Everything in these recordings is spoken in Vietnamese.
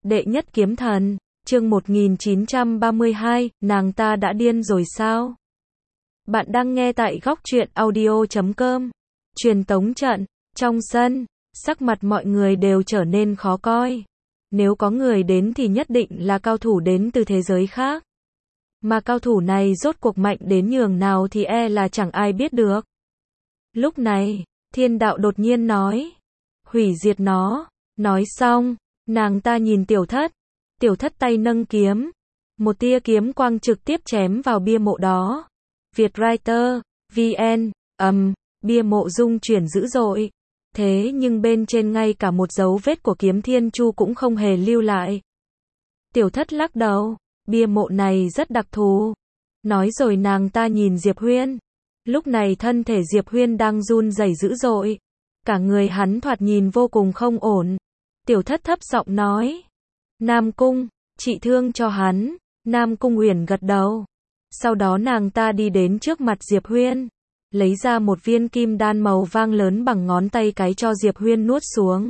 Đệ nhất kiếm thần, chương 1932, nàng ta đã điên rồi sao? Bạn đang nghe tại góc truyện audio.com. Truyền tống trận, trong sân, sắc mặt mọi người đều trở nên khó coi. Nếu có người đến thì nhất định là cao thủ đến từ thế giới khác. Mà cao thủ này rốt cuộc mạnh đến nhường nào thì là chẳng ai biết được. Lúc này, thiên đạo đột nhiên nói, hủy diệt nó. Nói xong, nàng ta nhìn tiểu thất tay nâng kiếm. Một tia kiếm quang trực tiếp chém vào bia mộ đó. Vietwriter, VN, bia mộ rung chuyển dữ dội. Thế nhưng bên trên ngay cả một dấu vết của kiếm thiên chu cũng không hề lưu lại. Tiểu thất lắc đầu, bia mộ này rất đặc thù. Nói rồi nàng ta nhìn Diệp Huyên. Lúc này thân thể Diệp Huyên đang run rẩy dữ dội. Cả người hắn thoạt nhìn vô cùng không ổn. Tiểu thất thấp giọng nói, Nam Cung, trị thương cho hắn. Nam Cung Uyển gật đầu. Sau đó nàng ta đi đến trước mặt Diệp Huyên, lấy ra một viên kim đan màu vàng lớn bằng ngón tay cái cho Diệp Huyên nuốt xuống.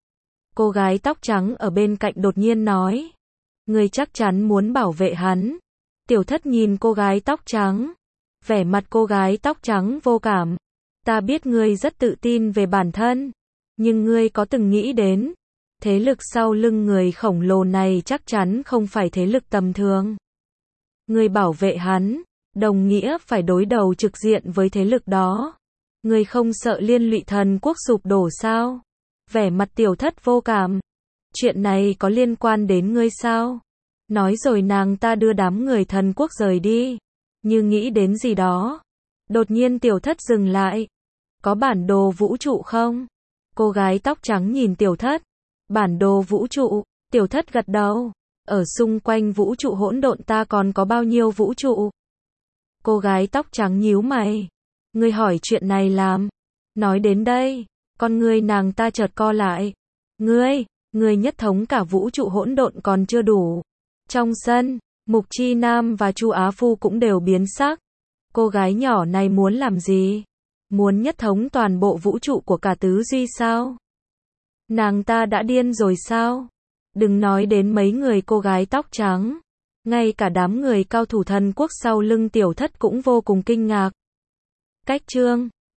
Cô gái tóc trắng ở bên cạnh đột nhiên nói, ngươi chắc chắn muốn bảo vệ hắn. Tiểu thất nhìn cô gái tóc trắng, vẻ mặt cô gái tóc trắng vô cảm. Ta biết ngươi rất tự tin về bản thân, nhưng ngươi có từng nghĩ đến, thế lực sau lưng người khổng lồ này chắc chắn không phải thế lực tầm thường. Ngươi bảo vệ hắn, đồng nghĩa phải đối đầu trực diện với thế lực đó. Ngươi không sợ liên lụy thần quốc sụp đổ sao? Vẻ mặt tiểu thất vô cảm. Chuyện này có liên quan đến ngươi sao? Nói rồi nàng ta đưa đám người thần quốc rời đi. Như nghĩ đến gì đó. Đột nhiên tiểu thất dừng lại. Có bản đồ vũ trụ không? Cô gái tóc trắng nhìn tiểu thất. Bản đồ vũ trụ, tiểu thất gật đầu. Ở xung quanh vũ trụ hỗn độn ta còn có bao nhiêu vũ trụ? Cô gái tóc trắng nhíu mày. Ngươi hỏi chuyện này làm. Nói đến đây, con ngươi nàng ta chợt co lại. Ngươi nhất thống cả vũ trụ hỗn độn còn chưa đủ. Trong sân, Mục Chi Nam và Chu Á Phu cũng đều biến sắc. Cô gái nhỏ này muốn làm gì? Muốn nhất thống toàn bộ vũ trụ của cả tứ duy sao? Nàng ta đã điên rồi sao? Đừng nói đến mấy người cô gái tóc trắng. Ngay cả đám người cao thủ thần quốc sau lưng tiểu thất cũng vô cùng kinh ngạc. Cách chương